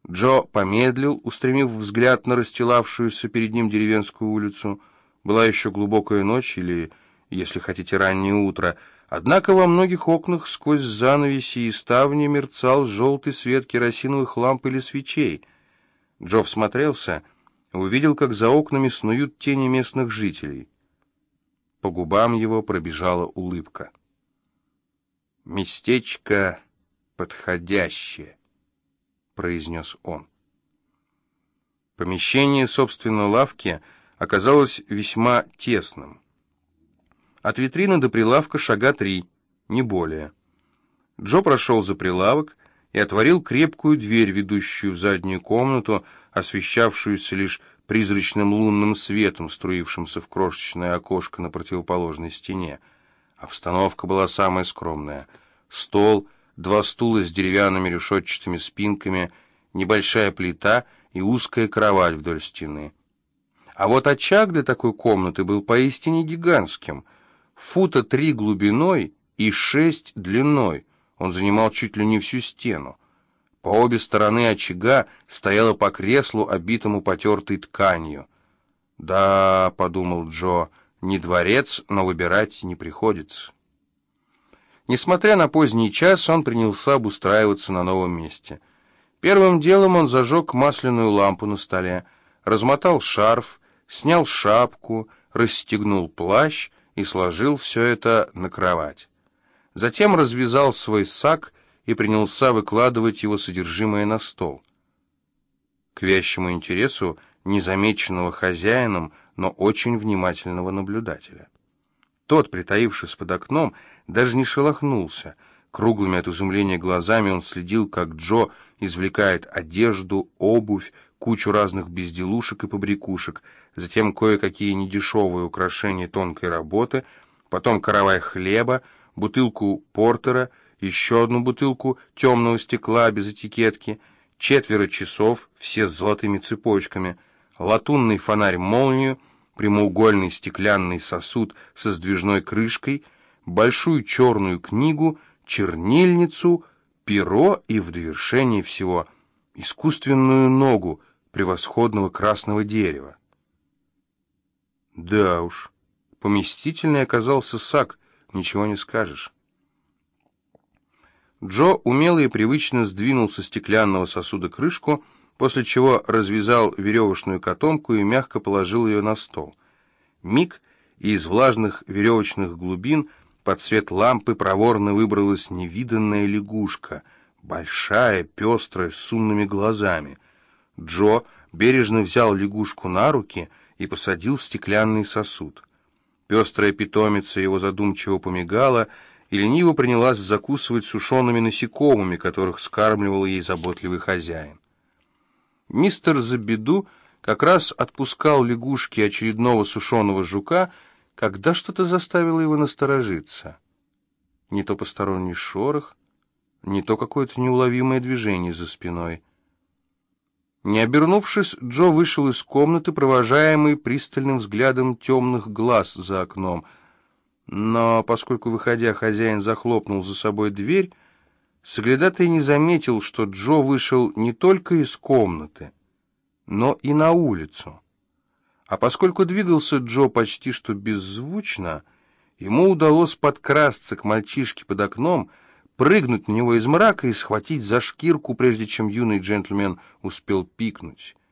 Джо помедлил, устремив взгляд на расстилавшуюся перед ним деревенскую улицу. Была еще глубокая ночь или, если хотите, раннее утро. Однако во многих окнах сквозь занавеси и ставни мерцал желтый свет керосиновых ламп или свечей. Джо всмотрелся и увидел, как за окнами снуют тени местных жителей. По губам его пробежала улыбка. «Местечко подходящее», — произнес он. Помещение собственной лавки оказалось весьма тесным. От витрины до прилавка шага 3, не более. Джо прошел за прилавок и отворил крепкую дверь, ведущую в заднюю комнату, освещавшуюся лишь призрачным лунным светом, струившимся в крошечное окошко на противоположной стене. Обстановка была самая скромная. Стол, 2 стула с деревянными решетчатыми спинками, небольшая плита и узкая кровать вдоль стены. А вот очаг для такой комнаты был поистине гигантским. Фута 3 глубиной и 6 длиной. Он занимал чуть ли не всю стену. По обе стороны очага стояло по креслу, обитому потертой тканью. «Да», — подумал Джо, — «не дворец, но выбирать не приходится». Несмотря на поздний час, он принялся обустраиваться на новом месте. Первым делом он зажег масляную лампу на столе, размотал шарф, снял шапку, расстегнул плащ и сложил все это на кровать. Затем развязал свой сак и принялся выкладывать его содержимое на стол. К вящему интересу незамеченного хозяином, но очень внимательного наблюдателя. Тот, притаившись под окном, даже не шелохнулся. Круглыми от изумления глазами он следил, как Джо извлекает одежду, обувь, кучу разных безделушек и побрякушек, затем кое-какие недешевые украшения тонкой работы, потом каравай хлеба, бутылку портера, еще одну бутылку темного стекла без этикетки, 4 часов, все с золотыми цепочками, латунный фонарь-молнию, прямоугольный стеклянный сосуд со сдвижной крышкой, большую черную книгу, чернильницу, перо и, в довершении всего, искусственную ногу превосходного красного дерева. Да уж, поместительный оказался сак, ничего не скажешь. Джо умело и привычно сдвинул со стеклянного сосуда крышку, после чего развязал веревочную котомку и мягко положил ее на стол. Миг, и из влажных веревочных глубин под свет лампы проворно выбралась невиданная лягушка, большая, пестрая, с умными глазами. Джо бережно взял лягушку на руки и посадил в стеклянный сосуд. Пестрая питомица его задумчиво помигала и лениво принялась закусывать сушеными насекомыми, которых скармливал ей заботливый хозяин. Мистер Забеду как раз отпускал лягушке очередного сушеного жука, когда что-то заставило его насторожиться. Не то посторонний шорох, не то какое-то неуловимое движение за спиной. Не обернувшись, Джо вышел из комнаты, провожаемый пристальным взглядом темных глаз за окном. Но поскольку, выходя, хозяин захлопнул за собой дверь, соглядатай не заметил, что Джо вышел не только из комнаты, но и на улицу. А поскольку двигался Джо почти что беззвучно, ему удалось подкрасться к мальчишке под окном, прыгнуть на него из мрака и схватить за шкирку, прежде чем юный джентльмен успел пикнуть.